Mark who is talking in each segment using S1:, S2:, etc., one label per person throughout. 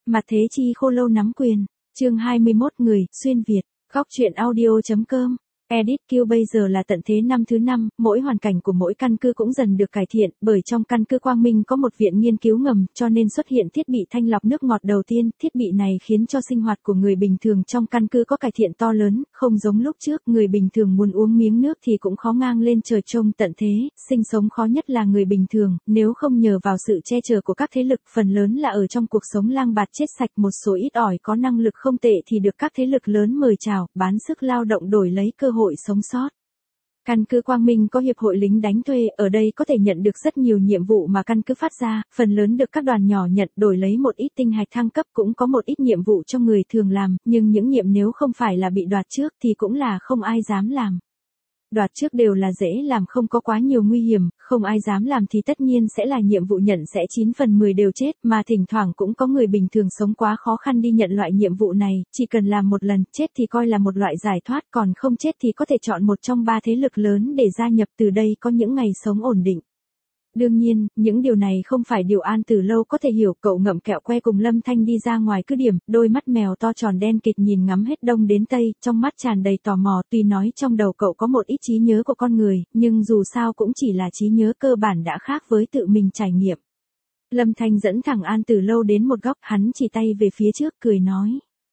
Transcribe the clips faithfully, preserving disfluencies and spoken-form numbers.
S1: Mặt thế chi khô lâu nắm quyền. Chương hai mươi mốt người, xuyên Việt. Góc truyện audio.com. Edit Q bây giờ là tận thế năm thứ năm, mỗi hoàn cảnh của mỗi căn cứ cũng dần được cải thiện, bởi trong căn cứ Quang Minh có một viện nghiên cứu ngầm, cho nên xuất hiện thiết bị thanh lọc nước ngọt đầu tiên. Thiết bị này khiến cho sinh hoạt của người bình thường trong căn cứ có cải thiện to lớn, không giống lúc trước, người bình thường muốn uống miếng nước thì cũng khó ngang lên trời trông tận thế, sinh sống khó nhất là người bình thường, nếu không nhờ vào sự che chở của các thế lực, phần lớn là ở trong cuộc sống lang bạt chết sạch, một số ít ỏi có năng lực không tệ thì được các thế lực lớn mời chào, bán sức lao động đổi lấy cơ hội hội sống sót. Căn cứ Quang Minh có hiệp hội lính đánh thuê, ở đây có thể nhận được rất nhiều nhiệm vụ mà căn cứ phát ra, phần lớn được các đoàn nhỏ nhận đổi lấy một ít tinh hạch thăng cấp, cũng có một ít nhiệm vụ cho người thường làm, nhưng những nhiệm nếu không phải là bị đoạt trước thì cũng là không ai dám làm. Đoạt trước đều là dễ làm, không có quá nhiều nguy hiểm, không ai dám làm thì tất nhiên sẽ là nhiệm vụ nhận sẽ chín phần mười đều chết, mà thỉnh thoảng cũng có người bình thường sống quá khó khăn đi nhận loại nhiệm vụ này, chỉ cần làm một lần, chết thì coi là một loại giải thoát, còn không chết thì có thể chọn một trong ba thế lực lớn để gia nhập, từ đây có những ngày sống ổn định. Đương nhiên, những điều này không phải điều An Tử Lâu có thể hiểu, cậu ngậm kẹo que cùng Lâm Thanh đi ra ngoài cứ điểm, đôi mắt mèo to tròn đen kịt nhìn ngắm hết đông đến tây, trong mắt tràn đầy tò mò, tuy nói trong đầu cậu có một ít trí nhớ của con người, nhưng dù sao cũng chỉ là trí nhớ cơ bản đã khác với tự mình trải nghiệm. Lâm Thanh dẫn thẳng An Tử Lâu đến một góc, hắn chỉ tay về phía trước, cười nói.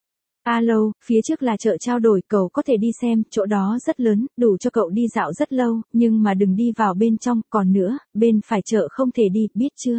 S1: A Lâu, phía trước là chợ trao đổi, cậu có thể đi xem, chỗ đó rất lớn, đủ cho cậu đi dạo rất lâu, nhưng mà đừng đi vào bên trong, còn nữa, bên phải chợ không thể đi, biết chưa?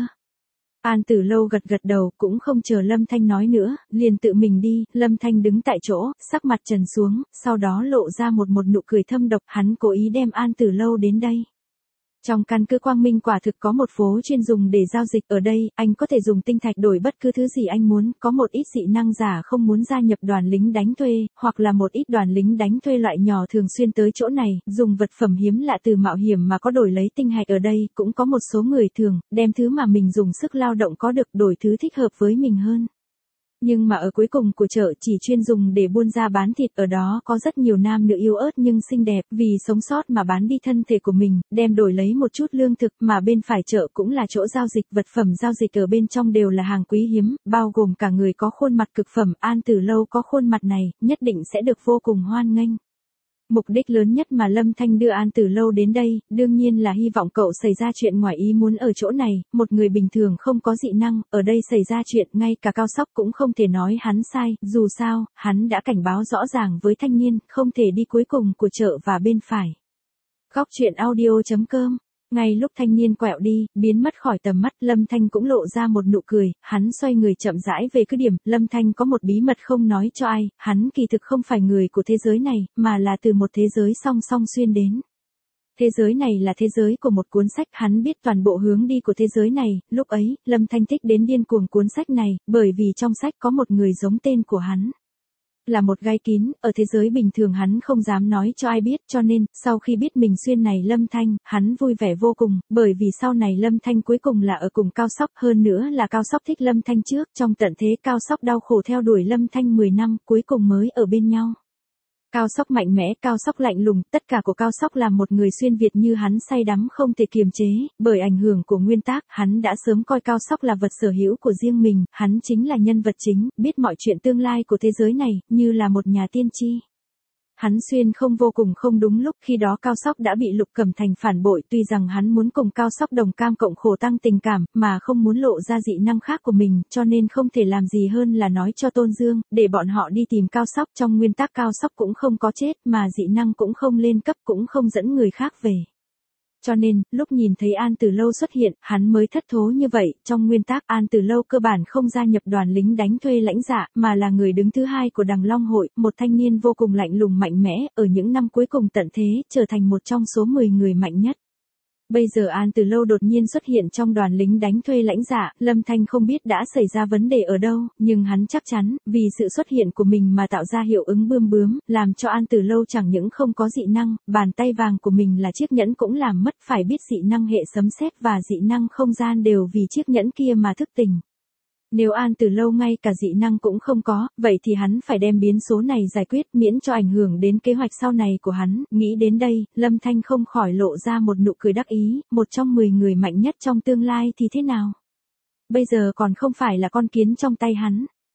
S1: An Tử Lâu gật gật đầu, cũng không chờ Lâm Thanh nói nữa, liền tự mình đi. Lâm Thanh đứng tại chỗ, sắc mặt trần xuống, sau đó lộ ra một một nụ cười thâm độc, hắn cố ý đem An Tử Lâu đến đây. Trong căn cứ Quang Minh quả thực có một phố chuyên dùng để giao dịch, ở đây, anh có thể dùng tinh thạch đổi bất cứ thứ gì anh muốn, có một ít dị năng giả không muốn gia nhập đoàn lính đánh thuê, hoặc là một ít đoàn lính đánh thuê loại nhỏ thường xuyên tới chỗ này, dùng vật phẩm hiếm lạ từ mạo hiểm mà có đổi lấy tinh hạch, ở đây, cũng có một số người thường, đem thứ mà mình dùng sức lao động có được đổi thứ thích hợp với mình hơn. Nhưng mà ở cuối cùng của chợ chỉ chuyên dùng để buôn ra bán thịt, ở đó có rất nhiều nam nữ yếu ớt nhưng xinh đẹp, vì sống sót mà bán đi thân thể của mình, đem đổi lấy một chút lương thực, mà bên phải chợ cũng là chỗ giao dịch, vật phẩm giao dịch ở bên trong đều là hàng quý hiếm, bao gồm cả người có khuôn mặt cực phẩm. An Tử Lâu có khuôn mặt này, nhất định sẽ được vô cùng hoan nghênh. Mục đích lớn nhất mà Lâm Thanh đưa An Tử Lâu đến đây, đương nhiên là hy vọng cậu xảy ra chuyện ngoài ý muốn ở chỗ này, một người bình thường không có dị năng, ở đây xảy ra chuyện, ngay cả Cao Sóc cũng không thể nói hắn sai, dù sao, hắn đã cảnh báo rõ ràng với thanh niên, không thể đi cuối cùng của chợ và bên phải. Góc truyện audio.com. Ngay lúc thanh niên quẹo đi, biến mất khỏi tầm mắt, Lâm Thanh cũng lộ ra một nụ cười, hắn xoay người chậm rãi về cứ điểm. Lâm Thanh có một bí mật không nói cho ai, hắn kỳ thực không phải người của thế giới này, mà là từ một thế giới song song xuyên đến. Thế giới này là thế giới của một cuốn sách, hắn biết toàn bộ hướng đi của thế giới này, lúc ấy, Lâm Thanh thích đến điên cuồng cuốn sách này, bởi vì trong sách có một người giống tên của hắn. Là một gai kín, ở thế giới bình thường hắn không dám nói cho ai biết, cho nên, sau khi biết mình xuyên này Lâm Thanh, hắn vui vẻ vô cùng, bởi vì sau này Lâm Thanh cuối cùng là ở cùng Cao Sóc, hơn nữa là Cao Sóc thích Lâm Thanh trước, trong tận thế Cao Sóc đau khổ theo đuổi Lâm Thanh mười năm, cuối cùng mới ở bên nhau. Cao Sóc mạnh mẽ, Cao Sóc lạnh lùng, tất cả của Cao Sóc là một người xuyên Việt như hắn say đắm không thể kiềm chế, bởi ảnh hưởng của nguyên tác, hắn đã sớm coi Cao Sóc là vật sở hữu của riêng mình, hắn chính là nhân vật chính, biết mọi chuyện tương lai của thế giới này, như là một nhà tiên tri. Hắn xuyên không vô cùng không đúng lúc, khi đó Cao Sóc đã bị Lục Cẩm Thành phản bội, tuy rằng hắn muốn cùng Cao Sóc đồng cam cộng khổ tăng tình cảm, mà không muốn lộ ra dị năng khác của mình, cho nên không thể làm gì hơn là nói cho Tôn Dương, để bọn họ đi tìm Cao Sóc. Trong nguyên tắc Cao Sóc cũng không có chết, mà dị năng cũng không lên cấp, cũng không dẫn người khác về. Cho nên, lúc nhìn thấy An Tử Lâu xuất hiện, hắn mới thất thố như vậy. Trong nguyên tắc, An Tử Lâu cơ bản không gia nhập đoàn lính đánh thuê lãnh dạ, mà là người đứng thứ hai của Đằng Long hội, một thanh niên vô cùng lạnh lùng mạnh mẽ, ở những năm cuối cùng tận thế, trở thành một trong số mười người mạnh nhất. Bây giờ An Tử Lâu đột nhiên xuất hiện trong đoàn lính đánh thuê lãnh dạ, Lâm Thanh không biết đã xảy ra vấn đề ở đâu, nhưng hắn chắc chắn, vì sự xuất hiện của mình mà tạo ra hiệu ứng bươm bướm, làm cho An Tử Lâu chẳng những không có dị năng, bàn tay vàng của mình là chiếc nhẫn cũng làm mất, phải biết dị năng hệ sấm sét và dị năng không gian đều vì chiếc nhẫn kia mà thức tỉnh. Nếu An Tử Lâu ngay cả dị năng cũng không có, vậy thì hắn phải đem biến số này giải quyết, miễn cho ảnh hưởng đến kế hoạch sau này của hắn. Nghĩ đến đây, Lâm Thanh không khỏi lộ ra một nụ cười đắc ý, một trong mười người mạnh nhất trong tương lai thì thế nào? Bây giờ còn không phải là con kiến trong tay hắn.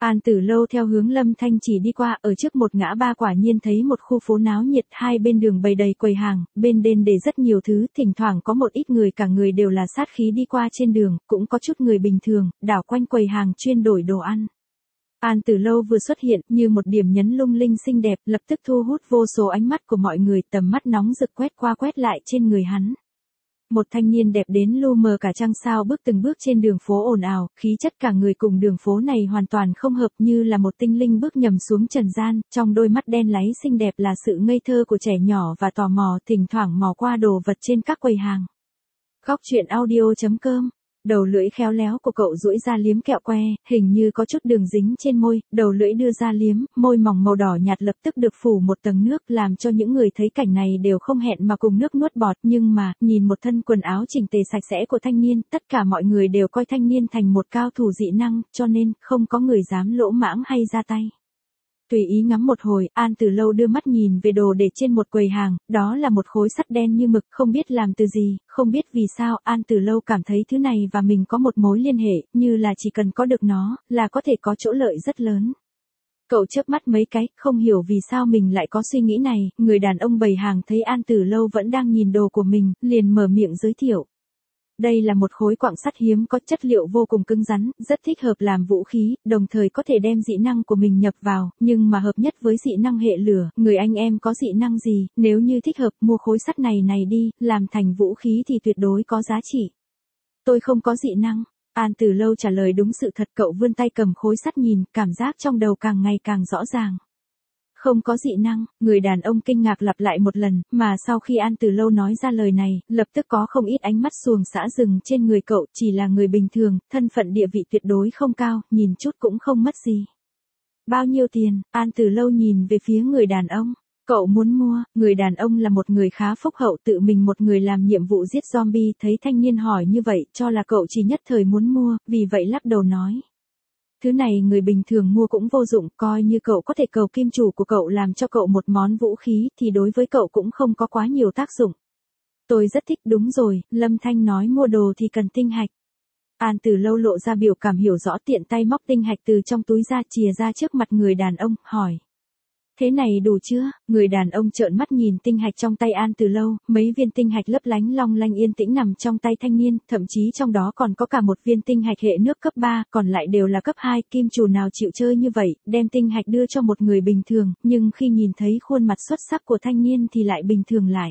S1: An Tử Lâu theo hướng Lâm Thanh chỉ đi qua, ở trước một ngã ba quả nhiên thấy một khu phố náo nhiệt, hai bên đường bày đầy quầy hàng, bên đền để rất nhiều thứ, thỉnh thoảng có một ít người cả người đều là sát khí đi qua trên đường, cũng có chút người bình thường, đảo quanh quầy hàng chuyên đổi đồ ăn. An Tử Lâu vừa xuất hiện, như một điểm nhấn lung linh xinh đẹp, lập tức thu hút vô số ánh mắt của mọi người, tầm mắt nóng rực quét qua quét lại trên người hắn. Một thanh niên đẹp đến lu mờ cả trăng sao bước từng bước trên đường phố ồn ào, khí chất cả người cùng đường phố này hoàn toàn không hợp, như là một tinh linh bước nhầm xuống trần gian, trong đôi mắt đen láy xinh đẹp là sự ngây thơ của trẻ nhỏ và tò mò, thỉnh thoảng mò qua đồ vật trên các quầy hàng. Góc truyện audio chấm com. Đầu lưỡi khéo léo của cậu duỗi ra liếm kẹo que, hình như có chút đường dính trên môi, đầu lưỡi đưa ra liếm, môi mỏng màu đỏ nhạt lập tức được phủ một tầng nước, làm cho những người thấy cảnh này đều không hẹn mà cùng nước nuốt bọt, nhưng mà, nhìn một thân quần áo chỉnh tề sạch sẽ của thanh niên, tất cả mọi người đều coi thanh niên thành một cao thủ dị năng, cho nên, không có người dám lỗ mãng hay ra tay. Tùy ý ngắm một hồi, An Tử Lâu đưa mắt nhìn về đồ để trên một quầy hàng, đó là một khối sắt đen như mực, không biết làm từ gì, không biết vì sao An Tử Lâu cảm thấy thứ này và mình có một mối liên hệ, như là chỉ cần có được nó, là có thể có chỗ lợi rất lớn. Cậu chớp mắt mấy cái, không hiểu vì sao mình lại có suy nghĩ này, người đàn ông bày hàng thấy An Tử Lâu vẫn đang nhìn đồ của mình, liền mở miệng giới thiệu. Đây là một khối quặng sắt hiếm có chất liệu vô cùng cứng rắn, rất thích hợp làm vũ khí, đồng thời có thể đem dị năng của mình nhập vào, nhưng mà hợp nhất với dị năng hệ lửa, người anh em có dị năng gì, nếu như thích hợp mua khối sắt này này đi, làm thành vũ khí thì tuyệt đối có giá trị. Tôi không có dị năng. An Tử Lâu trả lời đúng sự thật, cậu vươn tay cầm khối sắt nhìn, cảm giác trong đầu càng ngày càng rõ ràng. Không có dị năng, người đàn ông kinh ngạc lặp lại một lần, mà sau khi An Tử Lâu nói ra lời này, lập tức có không ít ánh mắt xuồng xã rừng trên người cậu, chỉ là người bình thường, thân phận địa vị tuyệt đối không cao, nhìn chút cũng không mất gì. Bao nhiêu tiền? An Tử Lâu nhìn về phía người đàn ông. Cậu muốn mua, người đàn ông là một người khá phúc hậu, tự mình một người làm nhiệm vụ giết zombie, thấy thanh niên hỏi như vậy, cho là cậu chỉ nhất thời muốn mua, vì vậy lắc đầu nói. Thứ này người bình thường mua cũng vô dụng, coi như cậu có thể cầu kim chủ của cậu làm cho cậu một món vũ khí, thì đối với cậu cũng không có quá nhiều tác dụng. Tôi rất thích, đúng rồi, Lâm Thanh nói mua đồ thì cần tinh hạch. An Tử Lâu lộ ra biểu cảm hiểu rõ, tiện tay móc tinh hạch từ trong túi ra, chìa ra trước mặt người đàn ông, hỏi. Thế này đủ chưa? Người đàn ông trợn mắt nhìn tinh hạch trong tay An Tử Lâu, mấy viên tinh hạch lấp lánh long lanh yên tĩnh nằm trong tay thanh niên, thậm chí trong đó còn có cả một viên tinh hạch hệ nước cấp ba, còn lại đều là cấp hai, kim chủ nào chịu chơi như vậy, đem tinh hạch đưa cho một người bình thường, nhưng khi nhìn thấy khuôn mặt xuất sắc của thanh niên thì lại bình thường lại.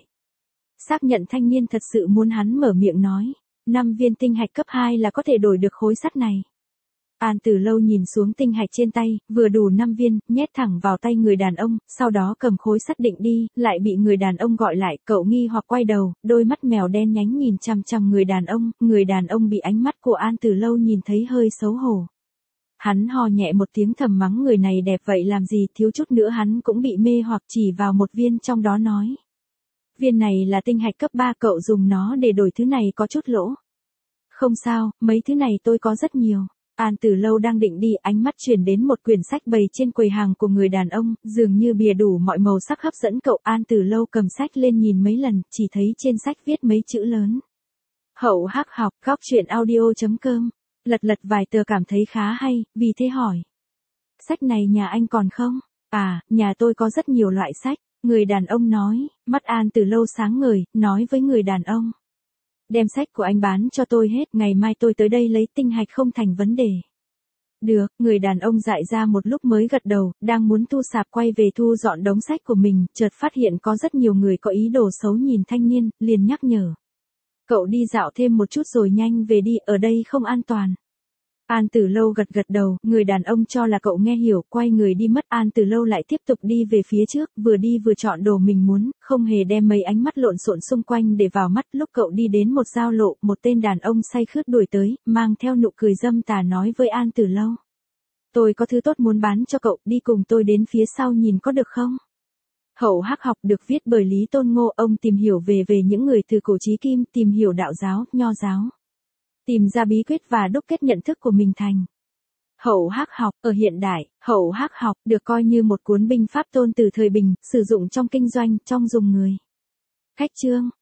S1: Xác nhận thanh niên thật sự muốn hắn mở miệng nói, năm viên tinh hạch cấp hai là có thể đổi được khối sắt này. An Tử Lâu nhìn xuống tinh hạch trên tay, vừa đủ năm viên, nhét thẳng vào tay người đàn ông, sau đó cầm khối sắt định đi, lại bị người đàn ông gọi lại, cậu nghi hoặc quay đầu, đôi mắt mèo đen nhánh nhìn chằm chằm người đàn ông, người đàn ông bị ánh mắt của An Tử Lâu nhìn thấy hơi xấu hổ. Hắn hò nhẹ một tiếng thầm mắng người này đẹp vậy làm gì, thiếu chút nữa hắn cũng bị mê hoặc, chỉ vào một viên trong đó nói. Viên này là tinh hạch cấp ba, cậu dùng nó để đổi thứ này có chút lỗ. Không sao, mấy thứ này tôi có rất nhiều. An Tử Lâu đang định đi, ánh mắt chuyển đến một quyển sách bày trên quầy hàng của người đàn ông, dường như bìa đủ mọi màu sắc hấp dẫn cậu. An Tử Lâu cầm sách lên nhìn mấy lần, chỉ thấy trên sách viết mấy chữ lớn. Hậu hắc học, góc truyện audio chấm com. Lật lật vài tờ cảm thấy khá hay, vì thế hỏi. Sách này nhà anh còn không? À, nhà tôi có rất nhiều loại sách. Người đàn ông nói, mắt An Tử Lâu sáng ngời, nói với người đàn ông. Đem sách của anh bán cho tôi hết, ngày mai tôi tới đây lấy tinh hạch không thành vấn đề. Được, người đàn ông dại ra một lúc mới gật đầu, đang muốn thu sạp quay về thu dọn đống sách của mình, chợt phát hiện có rất nhiều người có ý đồ xấu nhìn thanh niên, liền nhắc nhở. Cậu đi dạo thêm một chút rồi nhanh về đi, ở đây không an toàn. An Tử Lâu gật gật đầu, người đàn ông cho là cậu nghe hiểu, quay người đi mất. An Tử Lâu lại tiếp tục đi về phía trước, vừa đi vừa chọn đồ mình muốn, không hề đem mấy ánh mắt lộn xộn xung quanh để vào mắt. Lúc cậu đi đến một giao lộ, một tên đàn ông say khướt đuổi tới, mang theo nụ cười dâm tà nói với An Tử Lâu. Tôi có thứ tốt muốn bán cho cậu, đi cùng tôi đến phía sau nhìn có được không? Hậu hắc học được viết bởi Lý Tôn Ngô, ông tìm hiểu về về những người từ cổ chí kim, tìm hiểu đạo giáo, nho giáo. Tìm ra bí quyết và đúc kết nhận thức của mình thành. Hậu hắc học, ở hiện đại, hậu hắc học được coi như một cuốn binh pháp tôn từ thời Bình, sử dụng trong kinh doanh, trong dùng người. Cách chương,